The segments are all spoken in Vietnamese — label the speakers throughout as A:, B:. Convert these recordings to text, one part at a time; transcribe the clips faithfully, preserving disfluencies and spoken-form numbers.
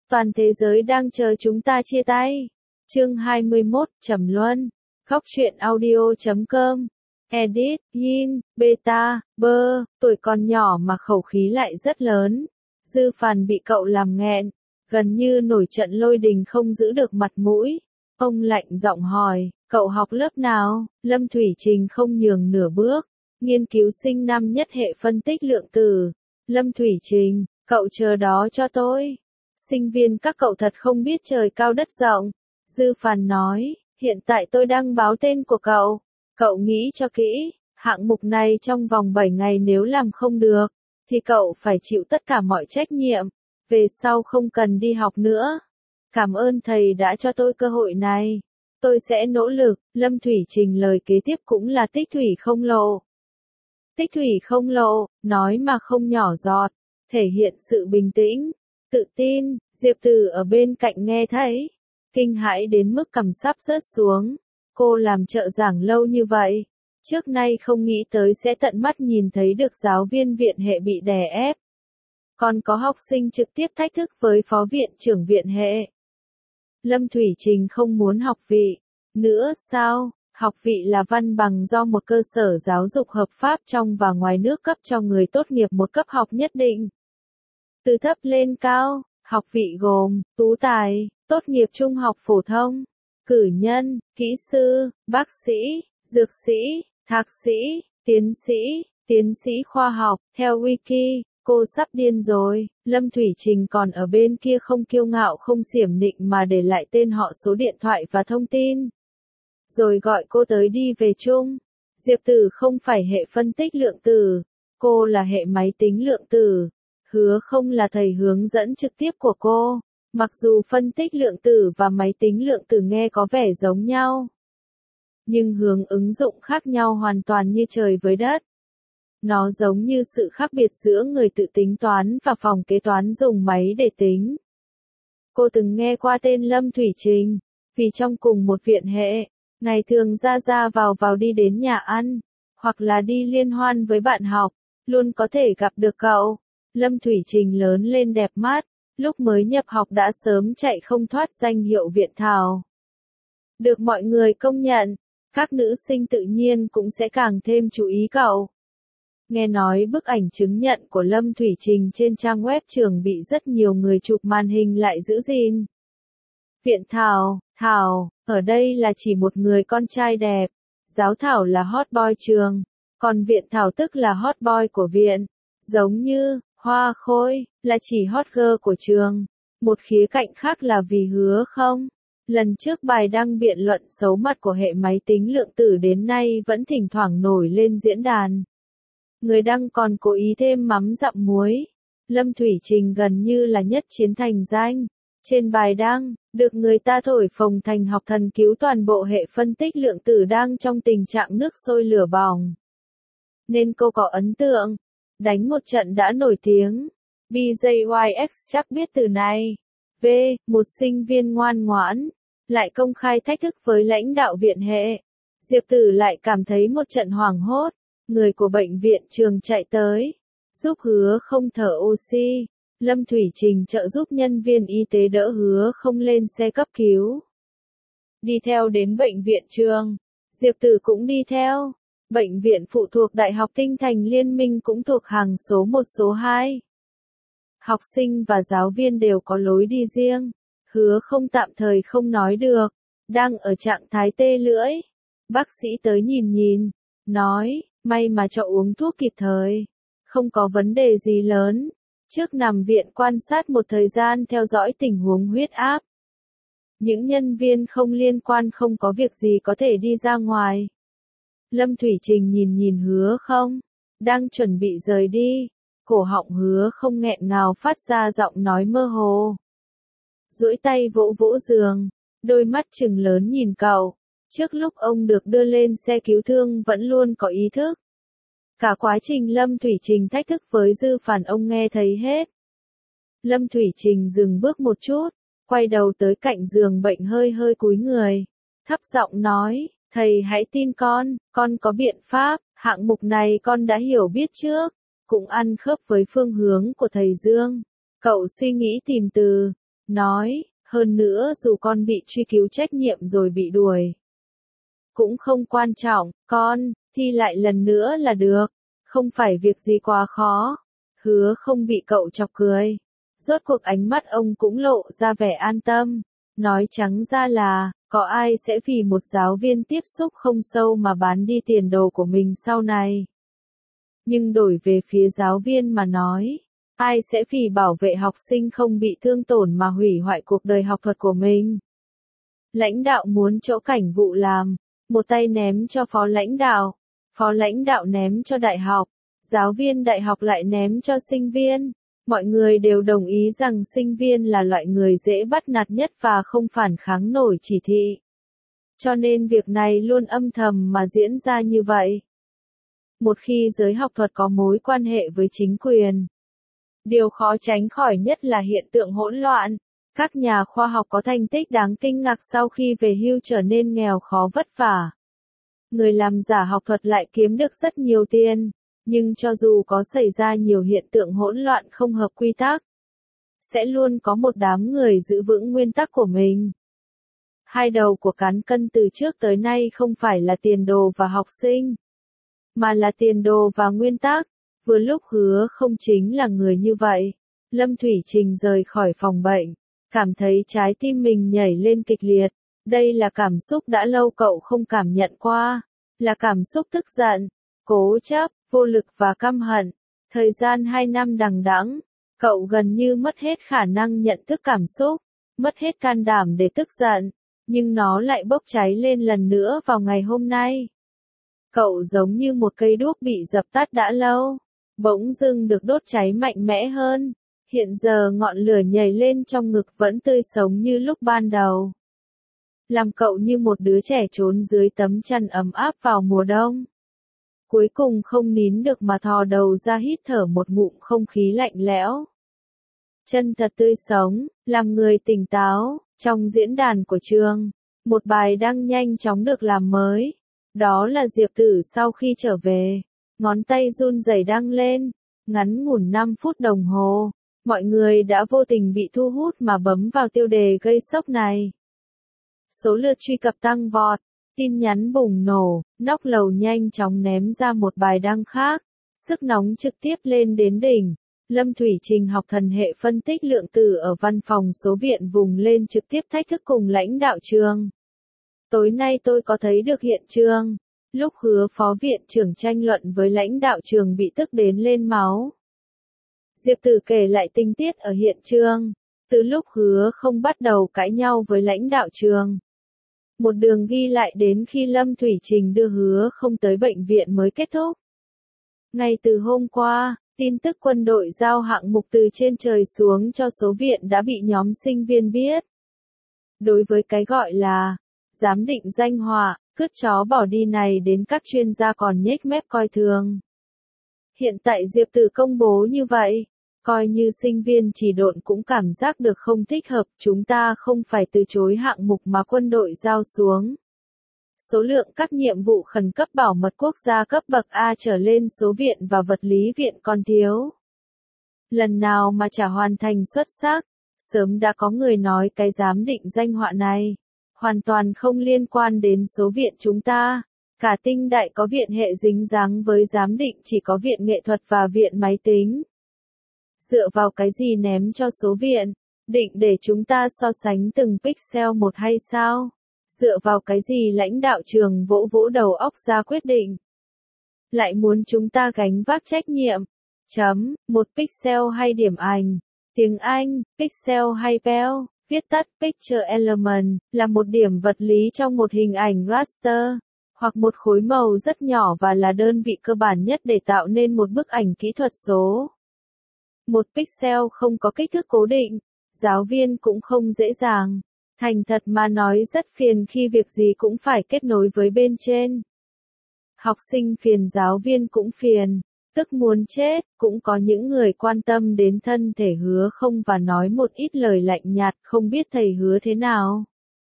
A: Toàn thế giới đang chờ chúng ta chia tay. Chương hai mươi mốt, Trầm Luân. Góc truyện audio chấm com. Edit, Yin, Beta, Bơ, tuổi còn nhỏ mà khẩu khí lại rất lớn. Dư Phàn bị cậu làm nghẹn, gần như nổi trận lôi đình không giữ được mặt mũi. Ông lạnh giọng hỏi, cậu học lớp nào? Lâm Thủy Trình không nhường nửa bước. Nghiên cứu sinh năm nhất hệ phân tích lượng tử. Lâm Thủy Trình, cậu chờ đó cho tôi. Sinh viên các cậu thật không biết trời cao đất rộng. Dư Phàn nói, hiện tại tôi đang báo tên của cậu. Cậu nghĩ cho kỹ, hạng mục này trong vòng bảy ngày nếu làm không được, thì cậu phải chịu tất cả mọi trách nhiệm. Về sau không cần đi học nữa. Cảm ơn thầy đã cho tôi cơ hội này. Tôi sẽ nỗ lực. Lâm Thủy Trình lời kế tiếp cũng là tích thủy không lộ. Tích thủy không lộ, nói mà không nhỏ giọt, thể hiện sự bình tĩnh, tự tin. Diệp Từ ở bên cạnh nghe thấy, kinh hãi đến mức cằm sắp rớt xuống. Cô làm trợ giảng lâu như vậy, trước nay không nghĩ tới sẽ tận mắt nhìn thấy được giáo viên viện hệ bị đè ép. Còn có học sinh trực tiếp thách thức với phó viện trưởng viện hệ. Lâm Thủy Trình không muốn học vị nữa sao? Học vị là văn bằng do một cơ sở giáo dục hợp pháp trong và ngoài nước cấp cho người tốt nghiệp một cấp học nhất định. Từ thấp lên cao, học vị gồm tú tài, tốt nghiệp trung học phổ thông, cử nhân, kỹ sư, bác sĩ, dược sĩ, thạc sĩ, tiến sĩ, tiến sĩ khoa học. Theo wiki, cô sắp điên rồi. Lâm Thủy Trình còn ở bên kia không kiêu ngạo không xiểm nịnh mà để lại tên họ, số điện thoại và thông tin. Rồi gọi cô tới đi về chung. Diệp Tử không phải hệ phân tích lượng tử, cô là hệ máy tính lượng tử. Hứa không là thầy hướng dẫn trực tiếp của cô. Mặc dù phân tích lượng tử và máy tính lượng tử nghe có vẻ giống nhau, nhưng hướng ứng dụng khác nhau hoàn toàn như trời với đất. Nó giống như sự khác biệt giữa người tự tính toán và phòng kế toán dùng máy để tính. Cô từng nghe qua tên Lâm Thủy Trình, vì trong cùng một viện hệ, ngày thường ra ra vào vào đi đến nhà ăn, hoặc là đi liên hoan với bạn học, luôn có thể gặp được cậu. Lâm Thủy Trình lớn lên đẹp mắt, lúc mới nhập học đã sớm chạy không thoát danh hiệu viện thảo. Được mọi người công nhận, các nữ sinh tự nhiên cũng sẽ càng thêm chú ý cậu. Nghe nói bức ảnh chứng nhận của Lâm Thủy Trình trên trang web trường bị rất nhiều người chụp màn hình lại giữ gìn. Viện thảo, thảo, ở đây là chỉ một người con trai đẹp. Giáo thảo là hot boy trường, còn viện thảo tức là hot boy của viện. Giống như, hoa khôi, là chỉ hot girl của trường. Một khía cạnh khác là vì hứa không. Lần trước bài đăng biện luận xấu mặt của hệ máy tính lượng tử đến nay vẫn thỉnh thoảng nổi lên diễn đàn. Người đăng còn cố ý thêm mắm dặm muối. Lâm Thủy Trình gần như là nhất chiến thành danh. Trên bài đăng, được người ta thổi phồng thành học thần cứu toàn bộ hệ phân tích lượng tử đang trong tình trạng nước sôi lửa bỏng. Nên cô có ấn tượng. Đánh một trận đã nổi tiếng. bê gi i ích chắc biết từ này. V, một sinh viên ngoan ngoãn, lại công khai thách thức với lãnh đạo viện hệ. Diệp Tử lại cảm thấy một trận hoảng hốt. Người của bệnh viện trường chạy tới, giúp hứa không thở oxy. Lâm Thủy Trình trợ giúp nhân viên y tế đỡ hứa không lên xe cấp cứu. Đi theo đến bệnh viện trường, Diệp Tử cũng đi theo. Bệnh viện phụ thuộc Đại học Tinh Thành Liên minh cũng thuộc hàng số một số hai. Học sinh và giáo viên đều có lối đi riêng. Hứa không tạm thời không nói được, đang ở trạng thái tê lưỡi. Bác sĩ tới nhìn nhìn, nói, may mà cho uống thuốc kịp thời. Không có vấn đề gì lớn. Trước nằm viện quan sát một thời gian theo dõi tình huống huyết áp. Những nhân viên không liên quan không có việc gì có thể đi ra ngoài. Lâm Thủy Trình nhìn nhìn hứa không, đang chuẩn bị rời đi. Cổ họng hứa không nghẹn ngào phát ra giọng nói mơ hồ. Duỗi tay vỗ vỗ giường, đôi mắt trừng lớn nhìn cậu. Trước lúc ông được đưa lên xe cứu thương vẫn luôn có ý thức. Cả quá trình Lâm Thủy Trình thách thức với Dư Phàn ông nghe thấy hết. Lâm Thủy Trình dừng bước một chút, quay đầu tới cạnh giường bệnh hơi hơi cúi người. Thấp giọng nói, thầy hãy tin con, con có biện pháp, hạng mục này con đã hiểu biết trước, cũng ăn khớp với phương hướng của thầy Dương. Cậu suy nghĩ tìm từ, nói, hơn nữa dù con bị truy cứu trách nhiệm rồi bị đuổi. Cũng không quan trọng, con, thi lại lần nữa là được, không phải việc gì quá khó. Hứa không bị cậu chọc cười. Rốt cuộc ánh mắt ông cũng lộ ra vẻ an tâm. Nói trắng ra là, có ai sẽ vì một giáo viên tiếp xúc không sâu mà bán đi tiền đồ của mình sau này. Nhưng đổi về phía giáo viên mà nói, ai sẽ vì bảo vệ học sinh không bị thương tổn mà hủy hoại cuộc đời học thuật của mình. Lãnh đạo muốn chỗ cảnh vụ làm, một tay ném cho phó lãnh đạo, phó lãnh đạo ném cho đại học, giáo viên đại học lại ném cho sinh viên. Mọi người đều đồng ý rằng sinh viên là loại người dễ bắt nạt nhất và không phản kháng nổi chỉ thị. Cho nên việc này luôn âm thầm mà diễn ra như vậy. Một khi giới học thuật có mối quan hệ với chính quyền, điều khó tránh khỏi nhất là hiện tượng hỗn loạn. Các nhà khoa học có thành tích đáng kinh ngạc sau khi về hưu trở nên nghèo khó vất vả. Người làm giả học thuật lại kiếm được rất nhiều tiền. Nhưng cho dù có xảy ra nhiều hiện tượng hỗn loạn không hợp quy tắc, sẽ luôn có một đám người giữ vững nguyên tắc của mình. Hai đầu của cán cân từ trước tới nay không phải là tiền đồ và học sinh, mà là tiền đồ và nguyên tắc. Vừa lúc Hứa không chính là người như vậy. Lâm Thủy Trình rời khỏi phòng bệnh, cảm thấy trái tim mình nhảy lên kịch liệt. Đây là cảm xúc đã lâu cậu không cảm nhận qua, là cảm xúc tức giận, cố chấp, vô lực và căm hận. Thời gian hai năm đằng đẵng, cậu gần như mất hết khả năng nhận thức cảm xúc, mất hết can đảm để tức giận, nhưng nó lại bốc cháy lên lần nữa vào ngày hôm nay. Cậu giống như một cây đuốc bị dập tắt đã lâu, bỗng dưng được đốt cháy mạnh mẽ hơn. Hiện giờ ngọn lửa nhảy lên trong ngực vẫn tươi sống như lúc ban đầu. Làm cậu như một đứa trẻ trốn dưới tấm chăn ấm áp vào mùa đông. Cuối cùng không nín được mà thò đầu ra hít thở một ngụm không khí lạnh lẽo. Chân thật tươi sống, làm người tỉnh táo. Trong diễn đàn của trường, một bài đăng nhanh chóng được làm mới. Đó là Diệp Tử sau khi trở về, ngón tay run rẩy đăng lên, ngắn ngủn năm phút đồng hồ. Mọi người đã vô tình bị thu hút mà bấm vào tiêu đề gây sốc này. Số lượt truy cập tăng vọt, tin nhắn bùng nổ, Nóc Lầu nhanh chóng ném ra một bài đăng khác. Sức nóng trực tiếp lên đến đỉnh. Lâm Thủy Trình học thần hệ phân tích lượng tử ở văn phòng số viện vùng lên trực tiếp thách thức cùng lãnh đạo trường. Tối nay tôi có thấy được hiện trường. Lúc Hứa phó viện trưởng tranh luận với lãnh đạo trường bị tức đến lên máu. Diệp Tử kể lại tình tiết ở hiện trường. Từ lúc Hứa không bắt đầu cãi nhau với lãnh đạo trường. Một đường ghi lại đến khi Lâm Thủy Trình đưa Hứa không tới bệnh viện mới kết thúc. Ngay từ hôm qua, tin tức quân đội giao hạng mục từ trên trời xuống cho số viện đã bị nhóm sinh viên biết. Đối với cái gọi là giám định danh họa, cứt chó bỏ đi này đến các chuyên gia còn nhếch mép coi thường. Hiện tại Diệp Tử công bố như vậy, coi như sinh viên chỉ độn cũng cảm giác được không thích hợp, chúng ta không phải từ chối hạng mục mà quân đội giao xuống. Số lượng các nhiệm vụ khẩn cấp bảo mật quốc gia cấp bậc A trở lên số viện và vật lý viện còn thiếu. Lần nào mà chả hoàn thành xuất sắc, sớm đã có người nói cái giám định danh họa này hoàn toàn không liên quan đến số viện chúng ta. Cả Tinh Đại có viện hệ dính dáng với giám định chỉ có viện nghệ thuật và viện máy tính. Dựa vào cái gì ném cho số viện, định để chúng ta so sánh từng pixel một hay sao? Dựa vào cái gì lãnh đạo trường vỗ vỗ đầu óc ra quyết định? Lại muốn chúng ta gánh vác trách nhiệm. Chấm, một pixel hay điểm ảnh. Tiếng Anh, pixel hay pel, viết tắt picture element, là một điểm vật lý trong một hình ảnh raster, hoặc một khối màu rất nhỏ và là đơn vị cơ bản nhất để tạo nên một bức ảnh kỹ thuật số. Một pixel không có kích thước cố định, giáo viên cũng không dễ dàng. Thành thật mà nói rất phiền khi việc gì cũng phải kết nối với bên trên. Học sinh phiền giáo viên cũng phiền, tức muốn chết. Cũng có những người quan tâm đến thân thể Hứa không và nói một ít lời lạnh nhạt, không biết thầy Hứa thế nào.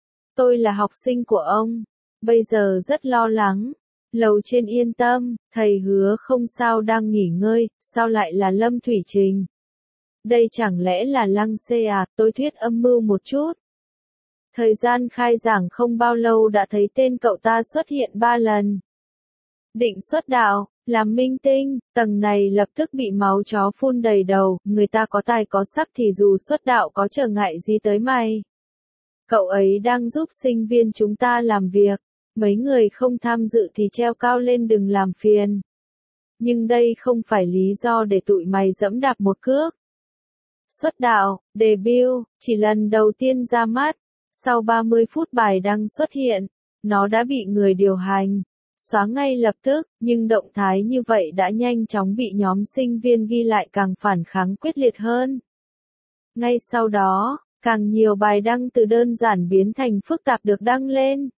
A: Tôi là học sinh của ông, bây giờ rất lo lắng. Lầu trên yên tâm, thầy Hứa không sao đang nghỉ ngơi, sao lại là Lâm Thủy Trình? Đây chẳng lẽ là Lăng Xê à, tôi thuyết âm mưu một chút. Thời gian khai giảng không bao lâu đã thấy tên cậu ta xuất hiện ba lần. Định xuất đạo, làm minh tinh, tầng này lập tức bị máu chó phun đầy đầu, người ta có tài có sắc thì dù xuất đạo có trở ngại gì tới mày. Cậu ấy đang giúp sinh viên chúng ta làm việc, mấy người không tham dự thì treo cao lên đừng làm phiền. Nhưng đây không phải lý do để tụi mày dẫm đạp một cước. Xuất đạo, debut, chỉ lần đầu tiên ra mắt, sau ba mươi phút bài đăng xuất hiện, nó đã bị người điều hành xóa ngay lập tức, nhưng động thái như vậy đã nhanh chóng bị nhóm sinh viên ghi lại càng phản kháng quyết liệt hơn. Ngay sau đó, càng nhiều bài đăng từ đơn giản biến thành phức tạp được đăng lên.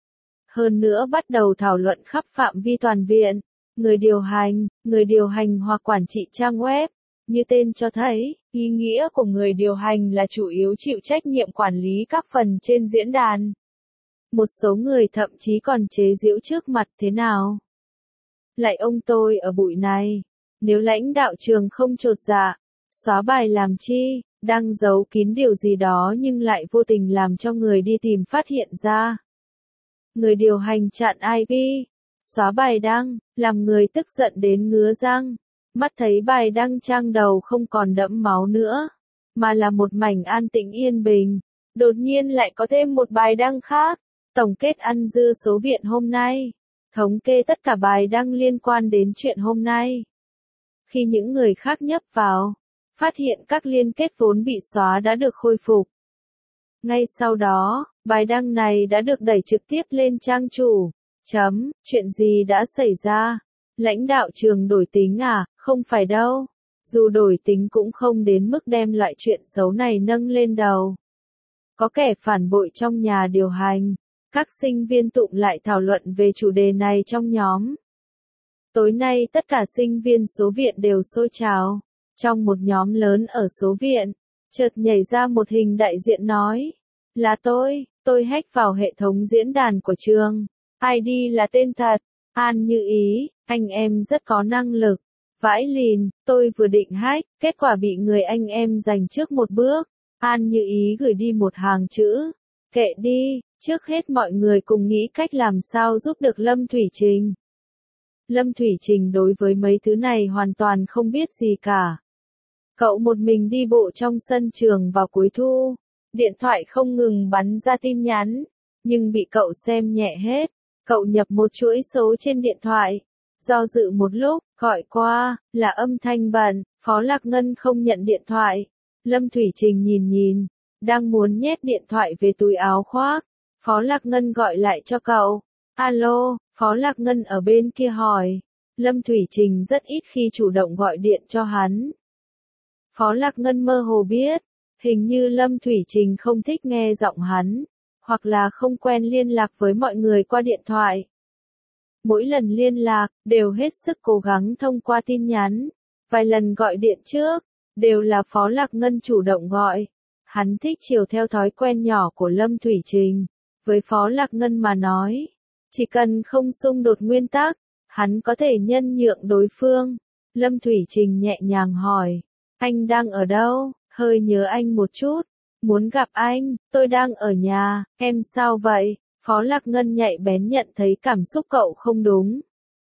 A: Hơn nữa bắt đầu thảo luận khắp phạm vi toàn viện, người điều hành, người điều hành hoặc quản trị trang web. Như tên cho thấy, ý nghĩa của người điều hành là chủ yếu chịu trách nhiệm quản lý các phần trên diễn đàn. Một số người thậm chí còn chế giễu trước mặt thế nào. Lại ông tôi ở bụi này, nếu lãnh đạo trường không chột dạ, xóa bài làm chi, đang giấu kín điều gì đó nhưng lại vô tình làm cho người đi tìm phát hiện ra. Người điều hành chặn i pê, xóa bài đăng, làm người tức giận đến ngứa răng. Mắt thấy bài đăng trang đầu không còn đẫm máu nữa, mà là một mảnh an tĩnh yên bình. Đột nhiên lại có thêm một bài đăng khác. Tổng kết ăn dưa số viện hôm nay. Thống kê tất cả bài đăng liên quan đến chuyện hôm nay. Khi những người khác nhấp vào, phát hiện các liên kết vốn bị xóa đã được khôi phục. Ngay sau đó, bài đăng này đã được đẩy trực tiếp lên trang chủ. Chấm, chuyện gì đã xảy ra? Lãnh đạo trường đổi tính à? Không phải đâu. Dù đổi tính cũng không đến mức đem loại chuyện xấu này nâng lên đầu. Có kẻ phản bội trong nhà điều hành. Các sinh viên tụng lại thảo luận về chủ đề này trong nhóm. Tối nay tất cả sinh viên số viện đều sôi trào. Trong một nhóm lớn ở số viện, chợt nhảy ra một hình đại diện nói. Là tôi, tôi hack vào hệ thống diễn đàn của trường. i đê là tên thật, An Như Ý, anh em rất có năng lực. Vãi lìn, tôi vừa định hack, kết quả bị người anh em giành trước một bước. An Như Ý gửi đi một hàng chữ. Kệ đi, trước hết mọi người cùng nghĩ cách làm sao giúp được Lâm Thủy Trình. Lâm Thủy Trình đối với mấy thứ này hoàn toàn không biết gì cả. Cậu một mình đi bộ trong sân trường vào cuối thu. Điện thoại không ngừng bắn ra tin nhắn, nhưng bị cậu xem nhẹ hết. Cậu nhập một chuỗi số trên điện thoại. Do dự một lúc, gọi qua, là âm thanh bận, Phó Lạc Ngân không nhận điện thoại. Lâm Thủy Trình nhìn nhìn, đang muốn nhét điện thoại về túi áo khoác. Phó Lạc Ngân gọi lại cho cậu. Alo, Phó Lạc Ngân ở bên kia hỏi. Lâm Thủy Trình rất ít khi chủ động gọi điện cho hắn. Phó Lạc Ngân mơ hồ biết, hình như Lâm Thủy Trình không thích nghe giọng hắn, hoặc là không quen liên lạc với mọi người qua điện thoại. Mỗi lần liên lạc, đều hết sức cố gắng thông qua tin nhắn. Vài lần gọi điện trước, đều là Phó Lạc Ngân chủ động gọi. Hắn thích chiều theo thói quen nhỏ của Lâm Thủy Trình. Với Phó Lạc Ngân mà nói, chỉ cần không xung đột nguyên tắc, hắn có thể nhân nhượng đối phương. Lâm Thủy Trình nhẹ nhàng hỏi, anh đang ở đâu? Hơi nhớ anh một chút. Muốn gặp anh, tôi đang ở nhà, em sao vậy? Phó Lạc Ngân nhạy bén nhận thấy cảm xúc cậu không đúng.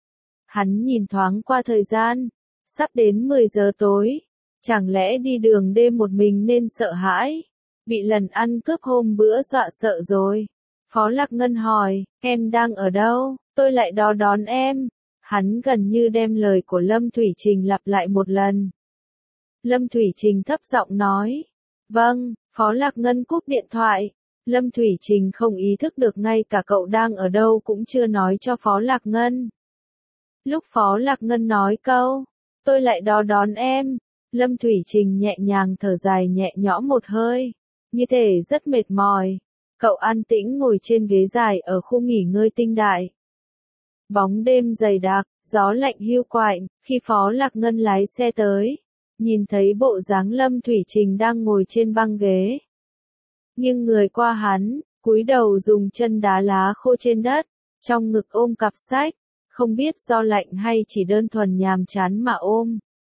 A: Hắn nhìn thoáng qua thời gian, sắp đến mười giờ tối. Chẳng lẽ đi đường đêm một mình nên sợ hãi? Bị lần ăn cướp hôm bữa dọa sợ rồi. Phó Lạc Ngân hỏi, em đang ở đâu? Tôi lại đó đón em. Hắn gần như đem lời của Lâm Thủy Trình lặp lại một lần. Lâm Thủy Trình thấp giọng nói. Vâng, Phó Lạc Ngân cúp điện thoại. Lâm Thủy Trình không ý thức được ngay cả cậu đang ở đâu cũng chưa nói cho Phó Lạc Ngân. Lúc Phó Lạc Ngân nói câu, tôi lại đó đón em. Lâm Thủy Trình nhẹ nhàng thở dài nhẹ nhõm một hơi. Như thể rất mệt mỏi. Cậu an tĩnh ngồi trên ghế dài ở khu nghỉ ngơi Tinh Đại. Bóng đêm dày đặc, gió lạnh hiu quạnh, khi Phó Lạc Ngân lái xe tới. Nhìn thấy bộ dáng Lâm Thủy Trình đang ngồi trên băng ghế. Nhưng người qua hắn, cúi đầu dùng chân đá lá khô trên đất, trong ngực ôm cặp sách, không biết do lạnh hay chỉ đơn thuần nhàm chán mà ôm.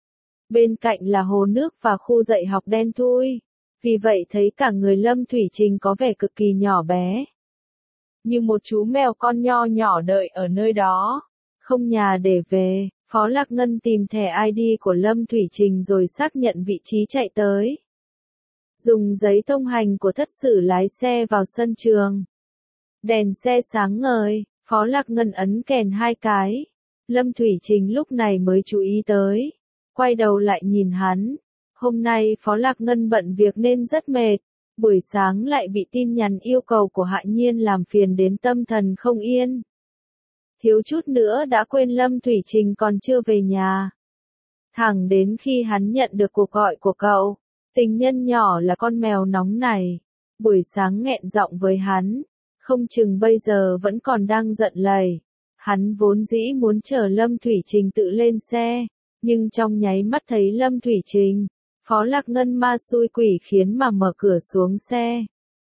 A: bên cạnh là hồ nước và khu dạy học đen thui. Vì vậy thấy cả người Lâm Thủy Trình có vẻ cực kỳ nhỏ bé. Như một chú mèo con nho nhỏ đợi ở nơi đó. Không nhà để về, Phó Lạc Ngân tìm thẻ i đê của Lâm Thủy Trình rồi xác nhận vị trí chạy tới. Dùng giấy thông hành của thất sử lái xe vào sân trường. Đèn xe sáng ngời, Phó Lạc Ngân ấn kèn hai cái. Lâm Thủy Trình lúc này mới chú ý tới. Quay đầu lại nhìn hắn. Hôm nay Phó Lạc Ngân bận việc nên rất mệt. Buổi sáng lại bị tin nhắn yêu cầu của Hạ Nhiên làm phiền đến tâm thần không yên. Thiếu chút nữa đã quên Lâm Thủy Trình còn chưa về nhà. Thẳng đến khi hắn nhận được cuộc gọi của cậu. Tình nhân nhỏ là con mèo nóng này. Buổi sáng nghẹn giọng với hắn. Không chừng bây giờ vẫn còn đang giận lầy. Hắn vốn dĩ muốn chờ Lâm Thủy Trình tự lên xe. Nhưng trong nháy mắt thấy Lâm Thủy Trình. Phó Lạc Ngân ma xui quỷ khiến mà mở cửa xuống xe.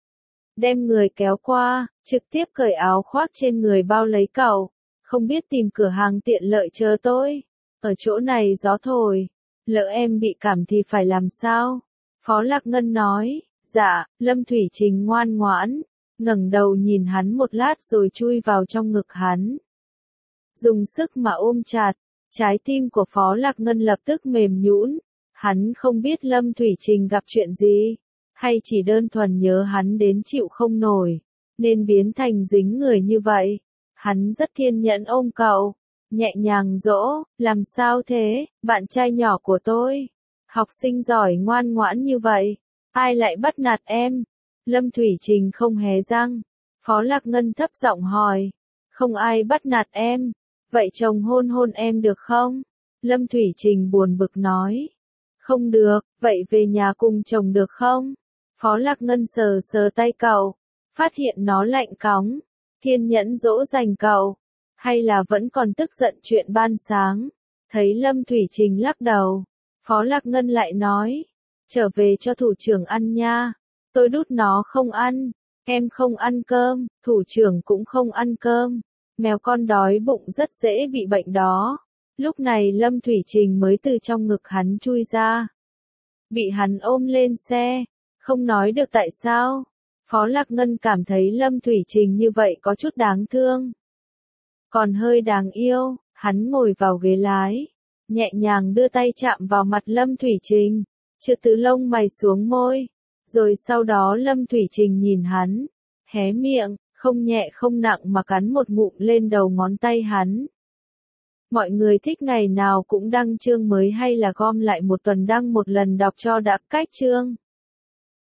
A: Đem người kéo qua, trực tiếp cởi áo khoác trên người bao lấy cậu. Không biết tìm cửa hàng tiện lợi chờ tôi. Ở chỗ này gió thổi. Lỡ em bị cảm thì phải làm sao? Phó Lạc Ngân nói. Dạ, Lâm Thủy Trình ngoan ngoãn. Ngẩng đầu nhìn hắn một lát rồi chui vào trong ngực hắn. Dùng sức mà ôm chặt. Trái tim của Phó Lạc Ngân lập tức mềm nhũn. Hắn không biết Lâm Thủy Trình gặp chuyện gì. Hay chỉ đơn thuần nhớ hắn đến chịu không nổi. Nên biến thành dính người như vậy. Hắn rất kiên nhẫn ôm cậu. Nhẹ nhàng dỗ. Làm sao thế, bạn trai nhỏ của tôi? Học sinh giỏi ngoan ngoãn như vậy. Ai lại bắt nạt em? Lâm Thủy Trình không hé răng. Phó Lạc Ngân thấp giọng hỏi. Không ai bắt nạt em. Vậy chồng hôn hôn em được không? Lâm Thủy Trình buồn bực nói. Không được, vậy về nhà cùng chồng được không? Phó Lạc Ngân sờ sờ tay cậu. Phát hiện nó lạnh cóng. Kiên nhẫn dỗ dành cậu. Hay là vẫn còn tức giận chuyện ban sáng? Thấy Lâm Thủy Trình lắc đầu. Phó Lạc Ngân lại nói. Trở về cho thủ trưởng ăn nha. Tôi đút nó không ăn. Em không ăn cơm, thủ trưởng cũng không ăn cơm. Mèo con đói bụng rất dễ bị bệnh đó. Lúc này Lâm Thủy Trình mới từ trong ngực hắn chui ra. Bị hắn ôm lên xe. Không nói được tại sao. Phó Lạc Ngân cảm thấy Lâm Thủy Trình như vậy có chút đáng thương. Còn hơi đáng yêu, hắn ngồi vào ghế lái. Nhẹ nhàng đưa tay chạm vào mặt Lâm Thủy Trình. Trượt từ lông mày xuống môi. Rồi sau đó Lâm Thủy Trình nhìn hắn. Hé miệng, không nhẹ không nặng mà cắn một ngụm lên đầu ngón tay hắn. Mọi người thích ngày nào cũng đăng chương mới hay là gom lại một tuần đăng một lần đọc cho đã cách chương.